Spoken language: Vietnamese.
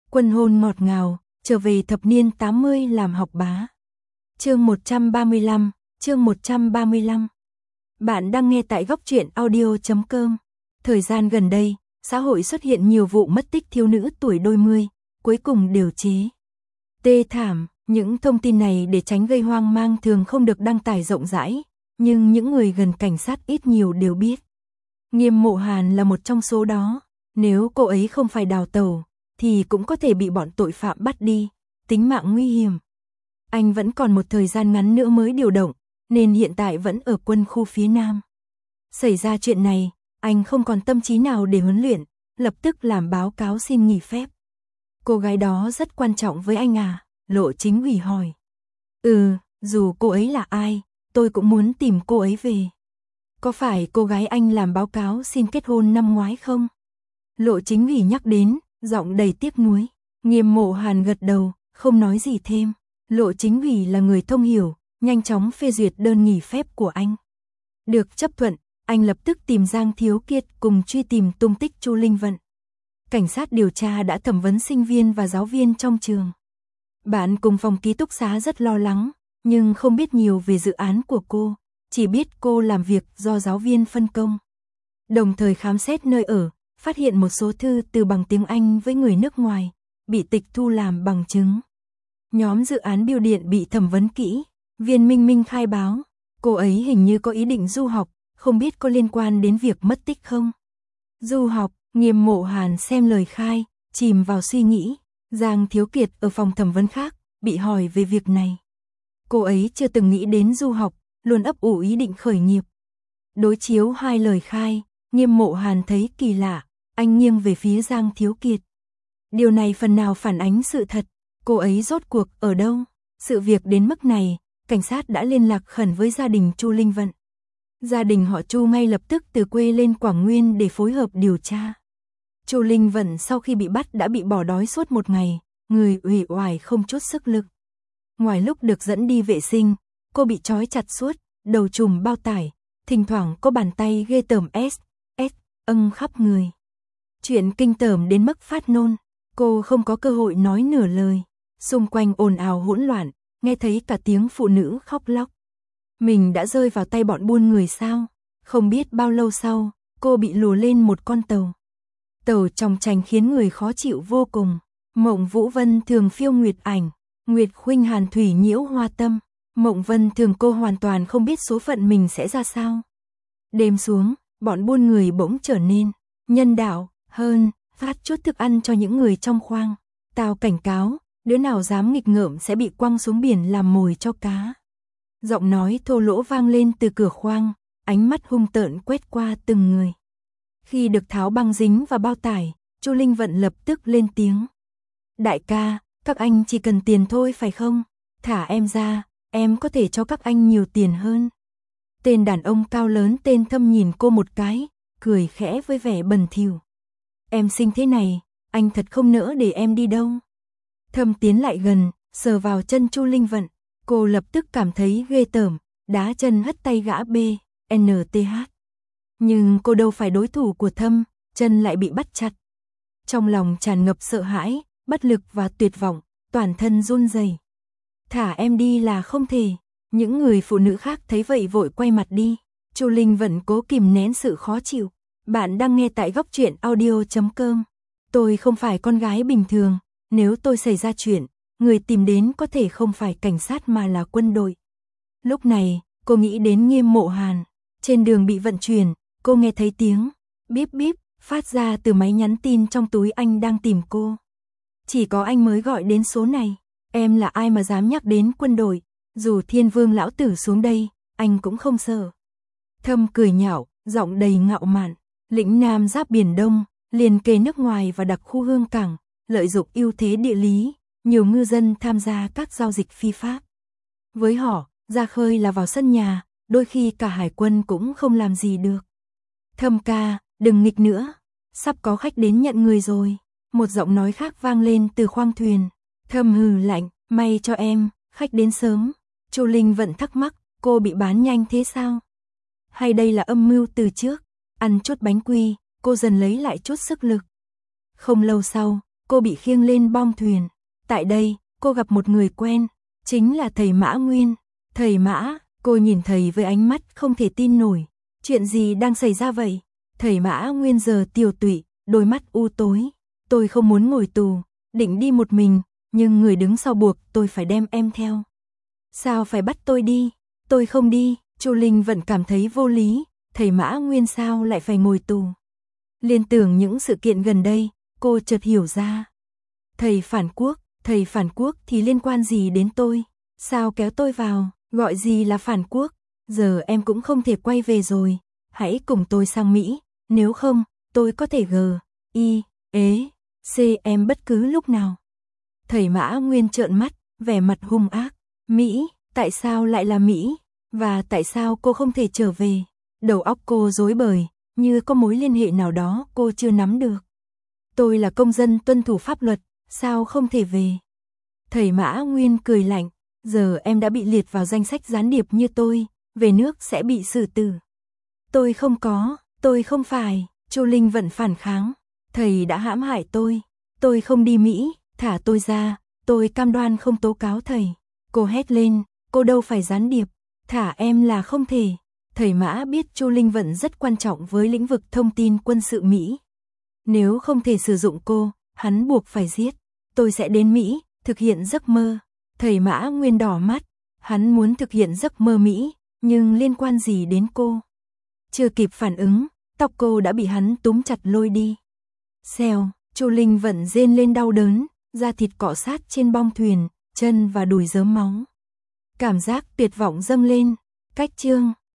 Quân hôn ngọt ngào, trở về thập niên 80 làm học bá. Chương 135, chương 135. Bạn đang nghe tại góc truyện audio.com. Thời gian gần đây, xã hội xuất hiện nhiều vụ mất tích thiếu nữ tuổi đôi mươi, cuối cùng điều chế. Tê thảm, những thông tin này để tránh gây hoang mang thường không được đăng tải rộng rãi, nhưng những người gần cảnh sát ít nhiều đều biết. Nghiêm Mộ Hàn là một trong số đó, nếu cô ấy không phải đào tẩu, thì cũng có thể bị bọn tội phạm bắt đi, tính mạng nguy hiểm. Anh vẫn còn một thời gian ngắn nữa mới điều động, nên hiện tại vẫn ở quân khu phía Nam. Xảy ra chuyện này, anh không còn tâm trí nào để huấn luyện, lập tức làm báo cáo xin nghỉ phép. Cô gái đó rất quan trọng với anh à? Lộ Chính Ủy hỏi. Dù cô ấy là ai, tôi cũng muốn tìm cô ấy về. Có phải cô gái anh làm báo cáo xin kết hôn năm ngoái không? Lộ Chính Ủy nhắc đến, giọng đầy tiếc nuối. Nghiêm Mộ Hàn gật đầu, không nói gì thêm. Lộ Chính Ủy là người thông hiểu, nhanh chóng phê duyệt đơn nghỉ phép của anh. Được chấp thuận, anh lập tức tìm Giang Thiếu Kiệt cùng truy tìm tung tích Chu Linh Vận. Cảnh sát điều tra đã thẩm vấn sinh viên và giáo viên trong trường. Bạn cùng phòng ký túc xá rất lo lắng, nhưng không biết nhiều về dự án của cô, chỉ biết cô làm việc do giáo viên phân công. Đồng thời khám xét nơi ở, phát hiện một số thư từ bằng tiếng Anh với người nước ngoài, bị tịch thu làm bằng chứng. Nhóm dự án bưu điện bị thẩm vấn kỹ, Viên Minh Minh khai báo, cô ấy hình như có ý định du học, không biết có liên quan đến việc mất tích không? Du học, Nghiêm Mộ Hàn xem lời khai, chìm vào suy nghĩ. Giang Thiếu Kiệt ở phòng thẩm vấn khác, bị hỏi về việc này. Cô ấy chưa từng nghĩ đến du học, luôn ấp ủ ý định khởi nghiệp. Đối chiếu hai lời khai, Nghiêm Mộ Hàn thấy kỳ lạ, anh nghiêng về phía Giang Thiếu Kiệt. Điều này phần nào phản ánh sự thật, cô ấy rốt cuộc ở đâu? Sự việc đến mức này, cảnh sát đã liên lạc khẩn với gia đình Chu Linh Vận. Gia đình họ Chu ngay lập tức từ quê lên Quảng Nguyên để phối hợp điều tra. Chu Linh Vận sau khi bị bắt đã bị bỏ đói suốt một ngày, người uể oải không chút sức lực. Ngoài lúc được dẫn đi vệ sinh, cô bị trói chặt suốt, đầu trùm bao tải, thỉnh thoảng có bàn tay ghê tởm âng khắp người. Chuyện kinh tởm đến mức phát nôn, cô không có cơ hội nói nửa lời. Xung quanh ồn ào hỗn loạn, nghe thấy cả tiếng phụ nữ khóc lóc. Mình đã rơi vào tay bọn buôn người sao? Không biết bao lâu sau, cô bị lùa lên một con tàu. Tàu trong tranh khiến người khó chịu vô cùng. Mộng Vũ Vân thường phiêu nguyệt ảnh, Nguyệt Khuynh Hàn thủy nhiễu hoa tâm. Mộng Vân thường cô hoàn toàn không biết số phận mình sẽ ra sao. Đêm xuống, bọn buôn người bỗng trở nên nhân đạo hơn, phát chút thức ăn cho những người trong khoang. Tao cảnh cáo, đứa nào dám nghịch ngợm sẽ bị quăng xuống biển làm mồi cho cá. Giọng nói thô lỗ vang lên từ cửa khoang, ánh mắt hung tợn quét qua từng người. Khi được tháo băng dính và bao tải, Chu Linh Vận lập tức lên tiếng. Đại ca, các anh chỉ cần tiền thôi phải không? Thả em ra, em có thể cho các anh nhiều tiền hơn. Tên đàn ông cao lớn tên Thâm nhìn cô một cái, cười khẽ với vẻ bần thỉu. Em xinh thế này, anh thật không nỡ để em đi đâu. Thâm tiến lại gần, sờ vào chân Chu Linh Vận, cô lập tức cảm thấy ghê tởm, đá chân hất tay gã BNTH. Nhưng cô đâu phải đối thủ của Thâm, chân lại bị bắt chặt. Trong lòng tràn ngập sợ hãi, bất lực và tuyệt vọng, toàn thân run rẩy. Thả em đi là không thể. Những người phụ nữ khác thấy vậy vội quay mặt đi. Chu Linh Vận cố kìm nén sự khó chịu. Bạn đang nghe tại góc truyện audio.com. Tôi không phải con gái bình thường, nếu tôi xảy ra chuyện, người tìm đến có thể không phải cảnh sát mà là quân đội. Lúc này, cô nghĩ đến Nghiêm Mộ Hàn. Trên đường bị vận chuyển, cô nghe thấy tiếng bíp bíp phát ra từ máy nhắn tin trong túi anh đang tìm cô. Chỉ có anh mới gọi đến số này. Em là ai mà dám nhắc đến quân đội? Dù Thiên Vương lão tử xuống đây, anh cũng không sợ. Thâm cười nhạo, giọng đầy ngạo mạn. Lĩnh Nam giáp Biển Đông, liền kề nước ngoài và đặc khu hương cảng, lợi dụng ưu thế địa lý, nhiều ngư dân tham gia các giao dịch phi pháp. Với họ, ra khơi là vào sân nhà, đôi khi cả hải quân cũng không làm gì được. Thâm ca, đừng nghịch nữa, sắp có khách đến nhận người rồi. Một giọng nói khác vang lên từ khoang thuyền. Thâm hừ lạnh, may cho em, khách đến sớm. Chu Linh Vận thắc mắc, cô bị bán nhanh thế sao? Hay đây là âm mưu từ trước? Ăn chút bánh quy, cô dần lấy lại chút sức lực. Không lâu sau, cô bị khiêng lên bong thuyền. Tại đây, cô gặp một người quen, chính là thầy Mã Nguyên. Thầy Mã, cô nhìn thầy với ánh mắt không thể tin nổi. Chuyện gì đang xảy ra vậy? Thầy Mã Nguyên giờ tiều tụy, đôi mắt u tối. Tôi không muốn ngồi tù, định đi một mình, nhưng người đứng sau buộc tôi phải đem em theo. Sao phải bắt tôi đi? Tôi không đi. Chu Linh vẫn cảm thấy vô lý, thầy Mã Nguyên sao lại phải ngồi tù? Liên tưởng những sự kiện gần đây, cô chợt hiểu ra. Thầy phản quốc thì liên quan gì đến tôi? Sao kéo tôi vào, gọi gì là phản quốc? Giờ em cũng không thể quay về rồi, hãy cùng tôi sang Mỹ, nếu không, tôi có thể C em bất cứ lúc nào. Thầy Mã Nguyên trợn mắt, vẻ mặt hung ác. Mỹ, tại sao lại là Mỹ? Và tại sao cô không thể trở về? Đầu óc cô rối bời, như có mối liên hệ nào đó cô chưa nắm được. Tôi là công dân tuân thủ pháp luật, sao không thể về? Thầy Mã Nguyên cười lạnh, giờ em đã bị liệt vào danh sách gián điệp như tôi, về nước sẽ bị xử tử. Tôi không phải, Chu Linh vẫn phản kháng. Thầy đã hãm hại tôi không đi Mỹ, thả tôi ra, tôi cam đoan không tố cáo thầy. Cô hét lên, cô đâu phải gián điệp, thả em là không thể. Thầy Mã biết Chu Linh Vận rất quan trọng với lĩnh vực thông tin quân sự Mỹ. Nếu không thể sử dụng cô, hắn buộc phải giết. Tôi sẽ đến Mỹ, thực hiện giấc mơ. Thầy Mã Nguyên đỏ mắt, hắn muốn thực hiện giấc mơ Mỹ, nhưng liên quan gì đến cô? Chưa kịp phản ứng, tóc cô đã bị hắn túm chặt lôi đi. Xèo, Chu Linh Vận rên lên đau đớn, da thịt cọ sát trên bong thuyền, chân và đùi rớm máu. Cảm giác tuyệt vọng dâng lên, cách chương